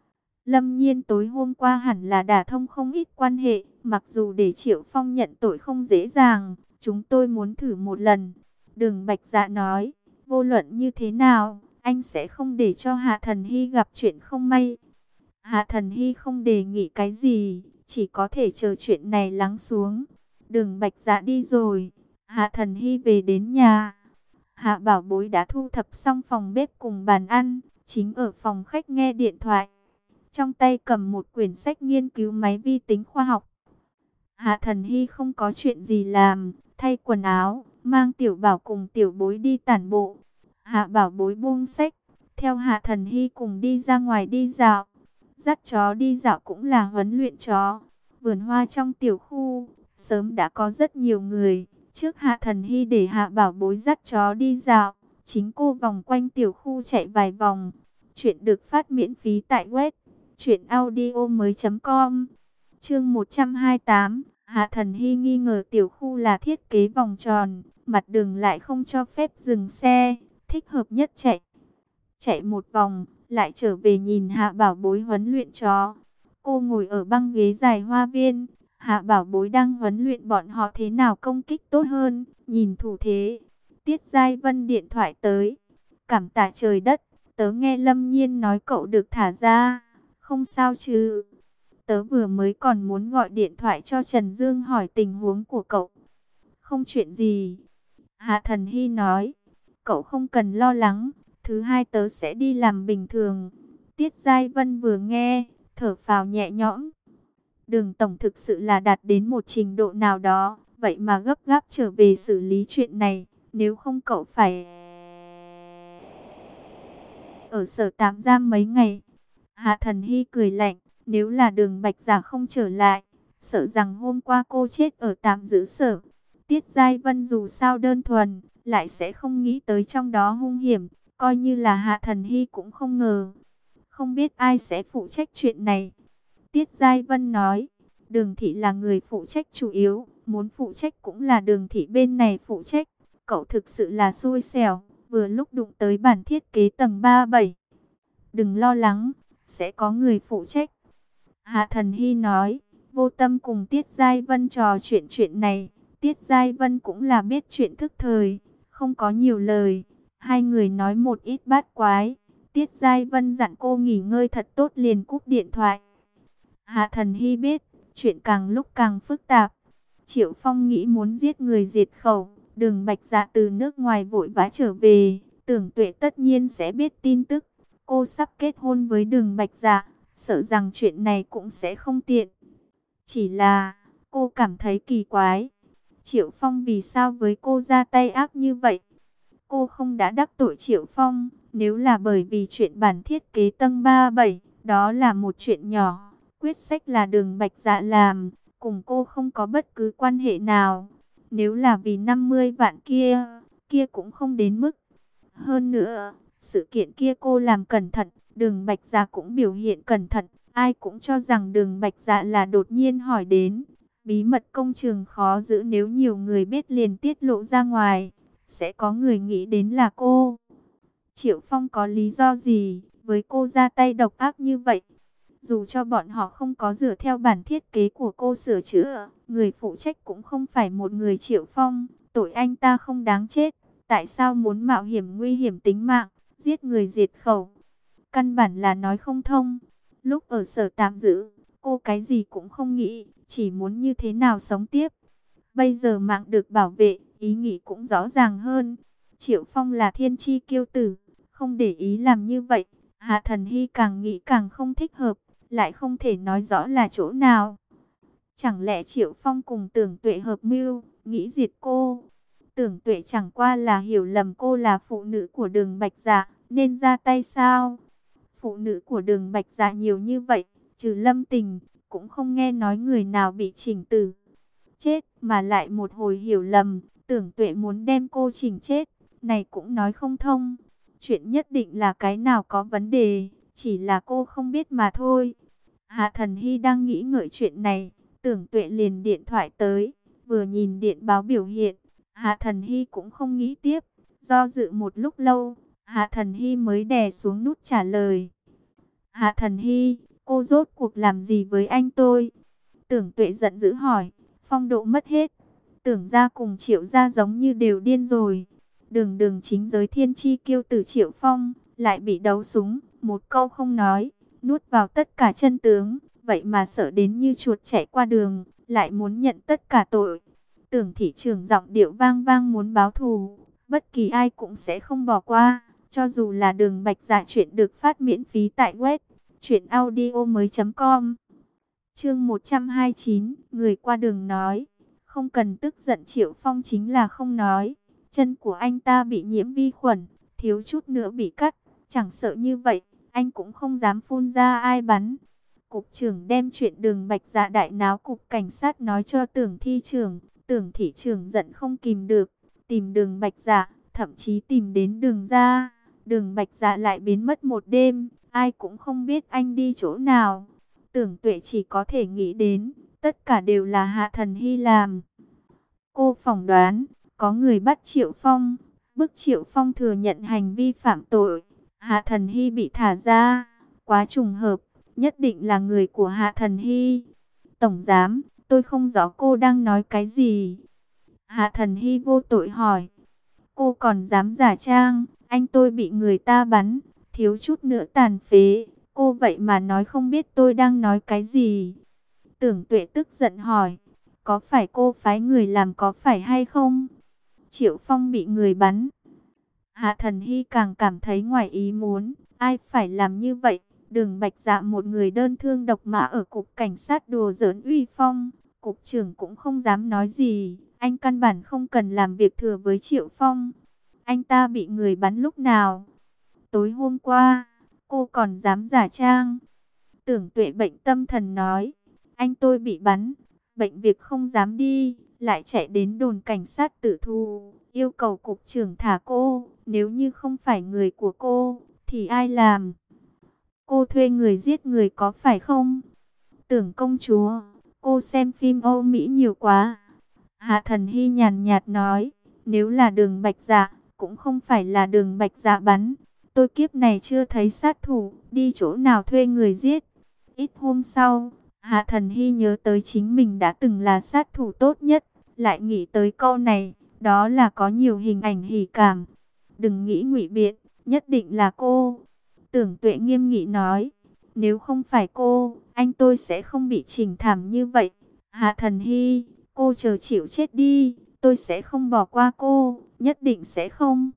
[SPEAKER 1] Lâm Nhiên tối hôm qua hẳn là đả thông không ít quan hệ, mặc dù để Triệu Phong nhận tội không dễ dàng, chúng tôi muốn thử một lần. Đường Bạch Dạ nói, vô luận như thế nào, anh sẽ không để cho Hạ Thần Hy gặp chuyện không may. Hạ Thần Hy không đề nghị cái gì, chỉ có thể chờ chuyện này lắng xuống. Đường Bạch Dạ đi rồi, Hạ Thần Hy về đến nhà. Hạ Bảo Bối đã thu thập xong phòng bếp cùng bàn ăn, chính ở phòng khách nghe điện thoại. Trong tay cầm một quyển sách nghiên cứu máy vi tính khoa học. Hạ Thần Hy không có chuyện gì làm, thay quần áo, mang Tiểu Bảo cùng Tiểu Bối đi tản bộ. Hạ Bảo Bối buông sách, theo Hạ Thần Hy cùng đi ra ngoài đi dạo. Dắt chó đi dạo cũng là huấn luyện chó. Vườn hoa trong tiểu khu, sớm đã có rất nhiều người. Trước Hạ Thần Hy để Hạ Bảo Bối dắt chó đi dạo, chính cô vòng quanh tiểu khu chạy vài vòng. Chuyện được phát miễn phí tại web truyệnaudiomoi.com. Chương 128, Hạ Thần Hy nghi ngờ tiểu khu là thiết kế vòng tròn, mặt đường lại không cho phép dừng xe, thích hợp nhất chạy một vòng, lại trở về nhìn Hạ Bảo Bối huấn luyện chó. Cô ngồi ở băng ghế dài hoa viên, Hạ Bảo Bối đang huấn luyện bọn họ thế nào công kích tốt hơn, nhìn thủ thế. Tiết Giai Vân điện thoại tới, cảm tạ trời đất, tớ nghe Lâm Nhiên nói cậu được thả ra. Không sao chứ? Tớ vừa mới còn muốn gọi điện thoại cho Trần Dương hỏi tình huống của cậu. Không chuyện gì. Hạ Thần Hy nói. Cậu không cần lo lắng. Thứ hai tớ sẽ đi làm bình thường. Tiết Giai Vân vừa nghe, thở phào nhẹ nhõm. Đường tổng thực sự là đạt đến một trình độ nào đó. Vậy mà gấp gáp trở về xử lý chuyện này. Nếu không cậu phải ở sở tạm giam mấy ngày. Hạ Thần Hy cười lạnh. Nếu là Đường Bạch Giả không trở lại, sợ rằng hôm qua cô chết ở tạm giữ sở. Tiết Giai Vân dù sao đơn thuần, lại sẽ không nghĩ tới trong đó hung hiểm. Coi như là Hạ Thần Hy cũng không ngờ. Không biết ai sẽ phụ trách chuyện này. Tiết Giai Vân nói, Đường Thị là người phụ trách chủ yếu, muốn phụ trách cũng là Đường Thị bên này phụ trách. Cậu thực sự là xui xẻo, vừa lúc đụng tới bản thiết kế tầng 37. Đừng lo lắng, sẽ có người phụ trách. Hạ Thần Hy nói, vô tâm cùng Tiết Giai Vân trò chuyện này. Tiết Giai Vân cũng là biết chuyện thức thời, không có nhiều lời. Hai người nói một ít bát quái. Tiết Giai Vân dặn cô nghỉ ngơi thật tốt liền cúp điện thoại. Hạ Thần Hy biết, chuyện càng lúc càng phức tạp. Triệu Phong nghĩ muốn giết người diệt khẩu. Đường Bạch Dạ từ nước ngoài vội vã trở về. Tưởng Tuệ tất nhiên sẽ biết tin tức. Cô sắp kết hôn với Đường Bạch Dạ. Sợ rằng chuyện này cũng sẽ không tiện. Chỉ là cô cảm thấy kỳ quái. Triệu Phong vì sao với cô ra tay ác như vậy? Cô không đã đắc tội Triệu Phong. Nếu là bởi vì chuyện bản thiết kế tầng 37, đó là một chuyện nhỏ. Quyết sách là Đường Bạch Dạ làm, cùng cô không có bất cứ quan hệ nào. Nếu là vì 50 vạn kia, kia cũng không đến mức. Hơn nữa, sự kiện kia cô làm cẩn thận, Đường Bạch Dạ cũng biểu hiện cẩn thận. Ai cũng cho rằng Đường Bạch Dạ là đột nhiên hỏi đến. Bí mật công trường khó giữ, nếu nhiều người biết liền tiết lộ ra ngoài, sẽ có người nghĩ đến là cô. Triệu Phong có lý do gì với cô ra tay độc ác như vậy? Dù cho bọn họ không có dựa theo bản thiết kế của cô sửa chữa, người phụ trách cũng không phải một người Triệu Phong, tội anh ta không đáng chết. Tại sao muốn mạo hiểm nguy hiểm tính mạng, giết người diệt khẩu? Căn bản là nói không thông. Lúc ở sở tạm giữ, cô cái gì cũng không nghĩ, chỉ muốn như thế nào sống tiếp. Bây giờ mạng được bảo vệ, ý nghĩ cũng rõ ràng hơn. Triệu Phong là thiên chi kiêu tử, không để ý làm như vậy. Hạ Thần Hy càng nghĩ càng không thích hợp, lại không thể nói rõ là chỗ nào. Chẳng lẽ Triệu Phong cùng Tưởng Tuệ hợp mưu, nghĩ diệt cô? Tưởng Tuệ chẳng qua là hiểu lầm cô là phụ nữ của Đường Bạch Dạ, nên ra tay sao? Phụ nữ của Đường Bạch Dạ nhiều như vậy, trừ Lâm Tình, cũng không nghe nói người nào bị chỉnh tử chết, mà lại một hồi hiểu lầm, Tưởng Tuệ muốn đem cô chỉnh chết, này cũng nói không thông. Chuyện nhất định là cái nào có vấn đề, chỉ là cô không biết mà thôi. Hạ Thần Hy đang nghĩ ngợi chuyện này, Tưởng Tuệ liền điện thoại tới, vừa nhìn điện báo biểu hiện, Hạ Thần Hy cũng không nghĩ tiếp, do dự một lúc lâu, Hạ Thần Hy mới đè xuống nút trả lời. Hạ Thần Hy, cô rốt cuộc làm gì với anh tôi? Tưởng Tuệ giận dữ hỏi, phong độ mất hết. Tưởng ra cùng Triệu ra giống như đều điên rồi. Đường chính giới thiên chi kiêu tử Triệu Phong, lại bị đấu súng, một câu không nói, nuốt vào tất cả chân tướng. Vậy mà sợ đến như chuột chạy qua đường, lại muốn nhận tất cả tội. Tưởng thị trưởng giọng điệu vang vang muốn báo thù, bất kỳ ai cũng sẽ không bỏ qua. Cho dù là Đường Bạch Dạ, chuyện được phát miễn phí tại web truyệnaudiomoi.com. Chương 129, người qua đường nói, không cần tức giận. Triệu Phong chính là không nói, chân của anh ta bị nhiễm vi khuẩn, thiếu chút nữa bị cắt, chẳng sợ như vậy, anh cũng không dám phun ra ai bắn. Cục trưởng đem chuyện Đường Bạch Dạ đại náo cục cảnh sát nói cho Tưởng thị trưởng, Tưởng thị trưởng giận không kìm được, tìm Đường Bạch Dạ, thậm chí tìm đến Đường ra. Đường Bạch Dạ lại biến mất một đêm, ai cũng không biết anh đi chỗ nào. Tưởng Tuệ chỉ có thể nghĩ đến, tất cả đều là Hạ Thần Hy làm. Cô phỏng đoán, có người bắt Triệu Phong, bức Triệu Phong thừa nhận hành vi phạm tội. Hạ Thần Hy bị thả ra, quá trùng hợp, nhất định là người của Hạ Thần Hy. Tổng giám, tôi không rõ cô đang nói cái gì. Hạ Thần Hy vô tội hỏi, cô còn dám giả trang, anh tôi bị người ta bắn, thiếu chút nữa tàn phế. Cô vậy mà nói không biết tôi đang nói cái gì. Tưởng Tuệ tức giận hỏi, có phải cô phái người làm có phải hay không? Triệu Phong bị người bắn. Hạ Thần Hy càng cảm thấy ngoài ý muốn, ai phải làm như vậy? Đường Bạch Dạ một người đơn thương độc mã ở cục cảnh sát đùa giỡn uy phong, cục trưởng cũng không dám nói gì, anh căn bản không cần làm việc thừa với Triệu Phong. Anh ta bị người bắn lúc nào? Tối hôm qua, cô còn dám giả trang. Tưởng Tuệ bệnh tâm thần nói, anh tôi bị bắn, bệnh việc không dám đi, lại chạy đến đồn cảnh sát tử thù, yêu cầu cục trưởng thả cô, nếu như không phải người của cô, thì ai làm? Cô thuê người giết người có phải không? Tưởng công chúa, cô xem phim Âu Mỹ nhiều quá. Hạ Thần Hy nhàn nhạt nói, nếu là Đường Bạch Dạ, cũng không phải là Đường Bạch Dạ bắn. Tôi kiếp này chưa thấy sát thủ, đi chỗ nào thuê người giết. Ít hôm sau, Hạ Thần Hy nhớ tới chính mình đã từng là sát thủ tốt nhất, lại nghĩ tới câu này, đó là có nhiều hình ảnh hỉ cảm. Đừng nghĩ ngụy biện, nhất định là cô. Tưởng Tuệ nghiêm nghị nói, nếu không phải cô, anh tôi sẽ không bị chỉnh thảm như vậy. Hạ Thần Hy, cô chờ chịu chết đi, tôi sẽ không bỏ qua cô, nhất định sẽ không.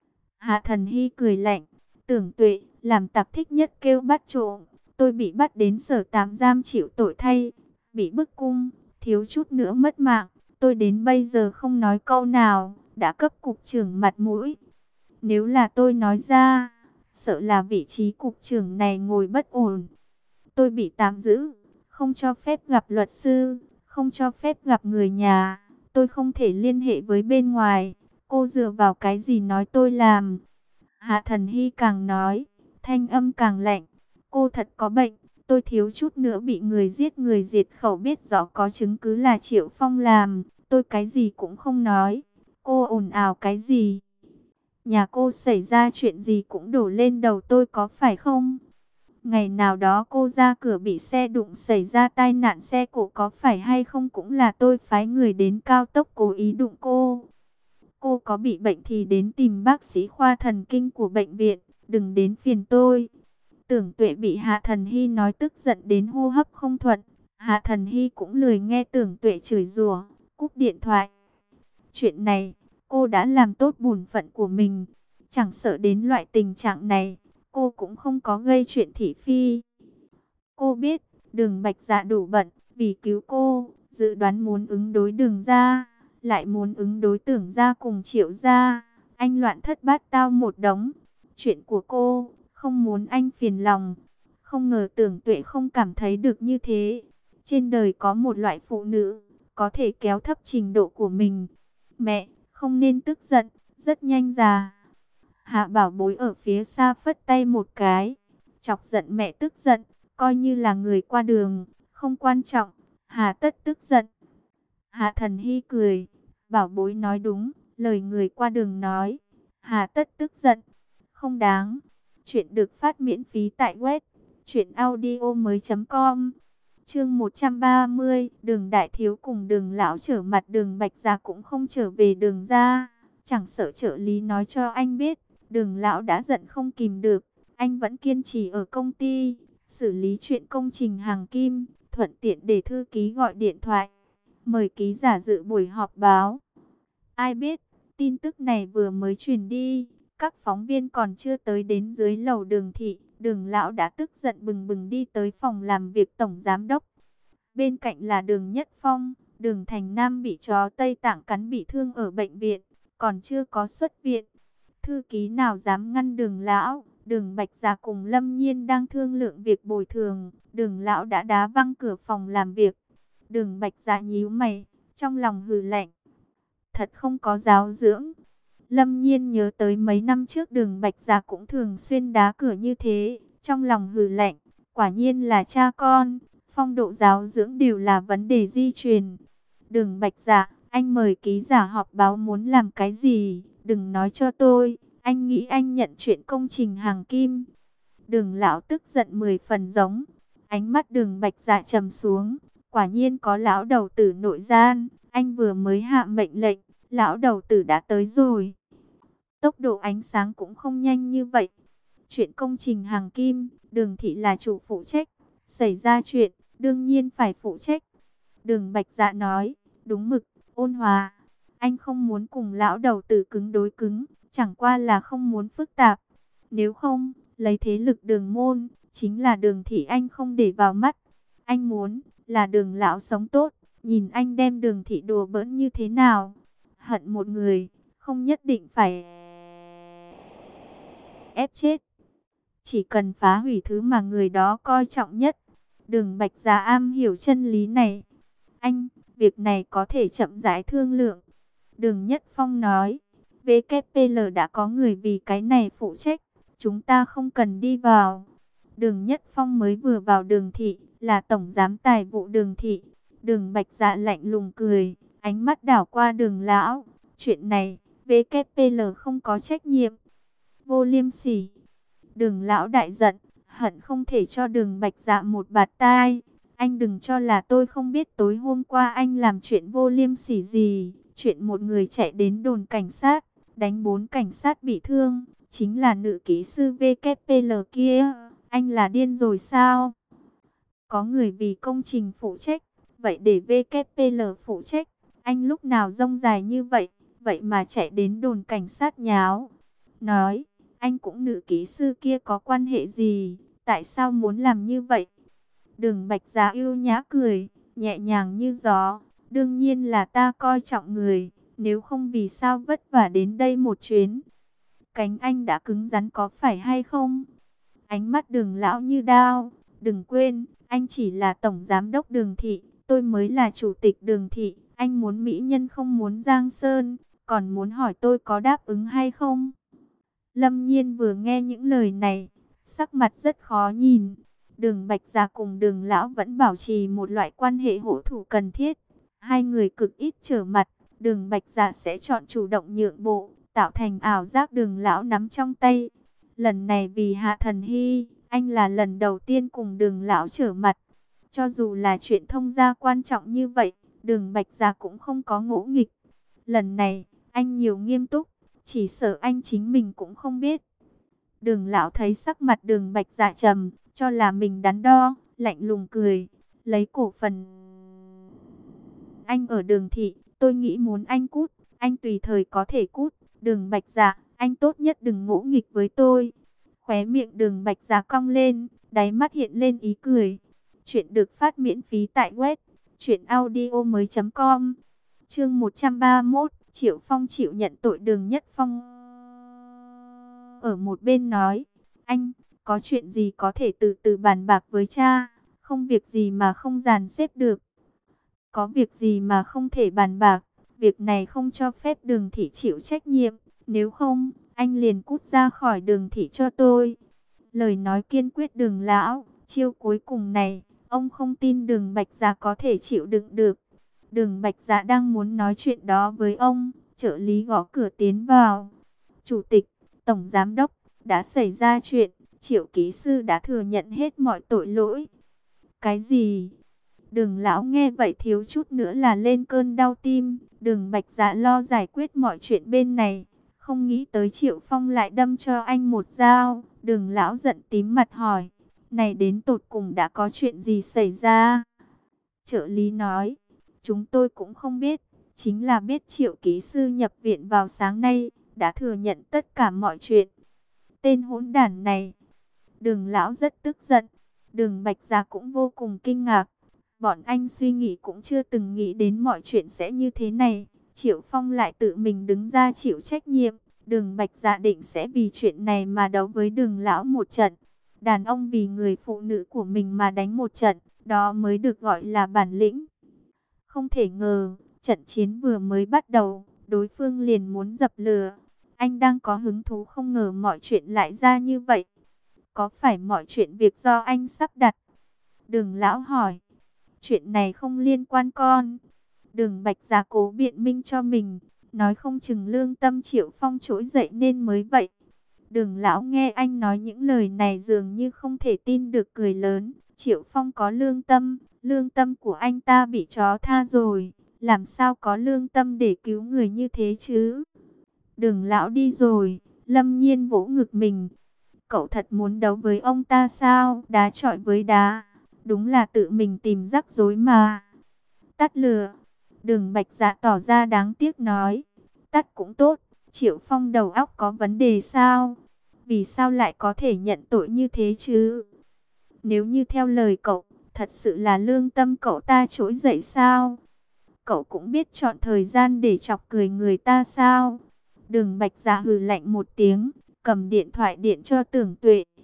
[SPEAKER 1] Hạ Thần Hy cười lạnh, Tưởng Tuệ, làm tặc thích nhất kêu bắt trộm. Tôi bị bắt đến sở tạm giam chịu tội thay, bị bức cung, thiếu chút nữa mất mạng. Tôi đến bây giờ không nói câu nào, đã cấp cục trưởng mặt mũi. Nếu là tôi nói ra, sợ là vị trí cục trưởng này ngồi bất ổn. Tôi bị tạm giữ, không cho phép gặp luật sư, không cho phép gặp người nhà. Tôi không thể liên hệ với bên ngoài. Cô dựa vào cái gì nói tôi làm? Hạ Thần Hy càng nói, thanh âm càng lạnh. Cô thật có bệnh, tôi thiếu chút nữa bị người giết người diệt khẩu, biết rõ có chứng cứ là Triệu Phong làm. Tôi cái gì cũng không nói. Cô ồn ào cái gì? Nhà cô xảy ra chuyện gì cũng đổ lên đầu tôi có phải không? Ngày nào đó cô ra cửa bị xe đụng xảy ra tai nạn xe cộ có phải hay không cũng là tôi phái người đến cao tốc cố ý đụng cô. Cô có bị bệnh thì đến tìm bác sĩ khoa thần kinh của bệnh viện, đừng đến phiền tôi. Tưởng Tuệ bị Hạ Thần Hy nói tức giận đến hô hấp không thuận. Hạ Thần Hy cũng lười nghe Tưởng Tuệ chửi rủa, cúp điện thoại. Chuyện này, cô đã làm tốt bổn phận của mình, chẳng sợ đến loại tình trạng này, cô cũng không có gây chuyện thị phi. Cô biết, Đường Bạch Dạ đủ bận, vì cứu cô, dự đoán muốn ứng đối Đường gia, lại muốn ứng đối Tưởng gia cùng Triệu gia, anh loạn thất bát tao một đống. Chuyện của cô, không muốn anh phiền lòng. Không ngờ Tưởng Tuệ không cảm thấy được như thế. Trên đời có một loại phụ nữ, có thể kéo thấp trình độ của mình. Mẹ, không nên tức giận, rất nhanh già. Hạ Bảo Bối ở phía xa phất tay một cái, chọc giận mẹ tức giận, coi như là người qua đường, không quan trọng, hà tất tức giận. Hạ Thần Hy cười, Bảo Bối nói đúng, lời người qua đường nói, hà tất tức giận, không đáng. Chuyện được phát miễn phí tại web truyệnaudiomoi.com. Chương 130, Đường Đại Thiếu cùng Đường lão trở mặt, Đường Bạch Gia cũng không trở về Đường gia, chẳng sợ trợ lý nói cho anh biết, Đường lão đã giận không kìm được, anh vẫn kiên trì ở công ty xử lý chuyện công trình hàng kim, thuận tiện để thư ký gọi điện thoại mời ký giả dự buổi họp báo. Ai biết, tin tức này vừa mới truyền đi, các phóng viên còn chưa tới đến dưới lầu Đường thị, Đường lão đã tức giận bừng bừng đi tới phòng làm việc tổng giám đốc. Bên cạnh là Đường Nhất Phong, Đường Thành Nam bị chó Tây Tạng cắn bị thương ở bệnh viện, còn chưa có xuất viện. Thư ký nào dám ngăn Đường lão? Đường Bạch Gia cùng Lâm Nhiên đang thương lượng việc bồi thường, Đường lão đã đá văng cửa phòng làm việc. Đường Bạch Gia nhíu mày, trong lòng hừ lạnh. Thật không có giáo dưỡng. Lâm Nhiên nhớ tới mấy năm trước Đường Bạch Gia cũng thường xuyên đá cửa như thế, trong lòng hừ lạnh. Quả nhiên là cha con, phong độ giáo dưỡng đều là vấn đề di truyền. Đường Bạch Gia, anh mời ký giả họp báo muốn làm cái gì? Đừng nói cho tôi, anh nghĩ anh nhận chuyện công trình hàng kim. Đường lão tức giận 10 phần giống. Ánh mắt Đường Bạch Dạ trầm xuống. Quả nhiên có lão đầu tử nội gian. Anh vừa mới hạ mệnh lệnh, lão đầu tử đã tới rồi. Tốc độ ánh sáng cũng không nhanh như vậy. Chuyện công trình hàng kim, Đường thị là chủ phụ trách. Xảy ra chuyện, đương nhiên phải phụ trách. Đường Bạch Dạ nói, đúng mực, ôn hòa. Anh không muốn cùng lão đầu tử cứng đối cứng, chẳng qua là không muốn phức tạp. Nếu không, lấy thế lực Đường môn, chính là Đường thị anh không để vào mắt. Anh muốn là Đường lão sống tốt, nhìn anh đem Đường thị đùa bỡn như thế nào. Hận một người, không nhất định phải ép chết. Chỉ cần phá hủy thứ mà người đó coi trọng nhất. Đường Bạch Dạ am hiểu chân lý này. Anh, việc này có thể chậm rãi thương lượng. Đường Nhất Phong nói, VKPL đã có người vì cái này phụ trách, chúng ta không cần đi vào. Đường Nhất Phong mới vừa vào Đường thị, là tổng giám tài vụ Đường thị. Đường Bạch Dạ lạnh lùng cười, ánh mắt đảo qua Đường lão. Chuyện này, VKPL không có trách nhiệm. Vô liêm sỉ. Đường lão đại giận, hận không thể cho Đường Bạch Dạ một bạt tai. Anh đừng cho là tôi không biết tối hôm qua anh làm chuyện vô liêm sỉ gì. Chuyện một người chạy đến đồn cảnh sát, đánh 4 cảnh sát bị thương, chính là nữ kỹ sư VKPL kia. Anh là điên rồi sao? Có người vì công trình phụ trách, vậy để VKPL phụ trách. Anh lúc nào rông dài như vậy, vậy mà chạy đến đồn cảnh sát nháo. Nói, anh cũng nữ kỹ sư kia có quan hệ gì, tại sao muốn làm như vậy? Đường Bạch Dạ yêu nhã cười, nhẹ nhàng như gió. Đương nhiên là ta coi trọng người, nếu không vì sao vất vả đến đây một chuyến. Cánh anh đã cứng rắn có phải hay không? Ánh mắt Đường lão như đao. Đừng quên, anh chỉ là tổng giám đốc Đường thị, tôi mới là chủ tịch Đường thị. Anh muốn mỹ nhân không muốn giang sơn, còn muốn hỏi tôi có đáp ứng hay không? Lâm Nhiên vừa nghe những lời này, sắc mặt rất khó nhìn. Đường Bạch Dạ cùng Đường lão vẫn bảo trì một loại quan hệ hỗ thủ cần thiết. Hai người cực ít trở mặt, Đường Bạch Dạ sẽ chọn chủ động nhượng bộ, tạo thành ảo giác Đường lão nắm trong tay. Lần này vì Hạ Thần Hy, anh là lần đầu tiên cùng Đường lão trở mặt. Cho dù là chuyện thông gia quan trọng như vậy, Đường Bạch Dạ cũng không có ngỗ nghịch. Lần này, anh nhiều nghiêm túc, chỉ sợ anh chính mình cũng không biết. Đường lão thấy sắc mặt Đường Bạch Dạ trầm, cho là mình đắn đo, lạnh lùng cười, lấy cổ phần anh ở Đường thị, tôi nghĩ muốn anh cút, anh tùy thời có thể cút. Đường Bạch Dạ, anh tốt nhất đừng ngỗ nghịch với tôi. Khóe miệng Đường Bạch Dạ cong lên, đáy mắt hiện lên ý cười. Chuyện được phát miễn phí tại web truyệnaudiomoi.com. Chương 131, Triệu Phong chịu nhận tội. Đường Nhất Phong ở một bên nói, anh, có chuyện gì có thể từ từ bàn bạc với cha, không việc gì mà không dàn xếp được. Có việc gì mà không thể bàn bạc, việc này không cho phép Đường thị chịu trách nhiệm, nếu không, anh liền cút ra khỏi Đường thị cho tôi. Lời nói kiên quyết Đường lão, chiêu cuối cùng này, ông không tin Đường Bạch Dạ có thể chịu đựng được. Đường Bạch Dạ đang muốn nói chuyện đó với ông, trợ lý gõ cửa tiến vào. Chủ tịch, tổng giám đốc, đã xảy ra chuyện, Triệu kỹ sư đã thừa nhận hết mọi tội lỗi. Cái gì? Đường lão nghe vậy thiếu chút nữa là lên cơn đau tim. Đường Bạch Dạ lo giải quyết mọi chuyện bên này, không nghĩ tới Triệu Phong lại đâm cho anh một dao. Đường lão giận tím mặt hỏi, này đến tột cùng đã có chuyện gì xảy ra? Trợ lý nói, chúng tôi cũng không biết, chính là biết Triệu kỹ sư nhập viện vào sáng nay, đã thừa nhận tất cả mọi chuyện. Tên hỗn đản này. Đường lão rất tức giận. Đường Bạch Dạ cũng vô cùng kinh ngạc. Bọn anh suy nghĩ cũng chưa từng nghĩ đến mọi chuyện sẽ như thế này. Triệu Phong lại tự mình đứng ra chịu trách nhiệm. Đường Bạch Dạ định sẽ vì chuyện này mà đấu với Đường lão một trận. Đàn ông vì người phụ nữ của mình mà đánh một trận, đó mới được gọi là bản lĩnh. Không thể ngờ, trận chiến vừa mới bắt đầu, đối phương liền muốn dập lửa. Anh đang có hứng thú, không ngờ mọi chuyện lại ra như vậy. Có phải mọi chuyện việc do anh sắp đặt? Đường lão hỏi. Chuyện này không liên quan con. Đường Bạch Dạ cố biện minh cho mình, nói không chừng lương tâm Triệu Phong trỗi dậy nên mới vậy. Đường lão nghe anh nói những lời này dường như không thể tin được, cười lớn. Triệu Phong có lương tâm của anh ta bị chó tha rồi, làm sao có lương tâm để cứu người như thế chứ? Đường lão đi rồi, Lâm Nhiên vỗ ngực mình. Cậu thật muốn đấu với ông ta sao? Đá chọi với đá, đúng là tự mình tìm rắc rối mà. Tắt lửa. Đường Bạch Dạ tỏ ra đáng tiếc nói. Tắt cũng tốt, Triệu Phong đầu óc có vấn đề sao? Vì sao lại có thể nhận tội như thế chứ? Nếu như theo lời cậu, thật sự là lương tâm cậu ta trỗi dậy sao? Cậu cũng biết chọn thời gian để chọc cười người ta sao? Đường Bạch Dạ hừ lạnh một tiếng, cầm điện thoại điện cho Tưởng Tuệ.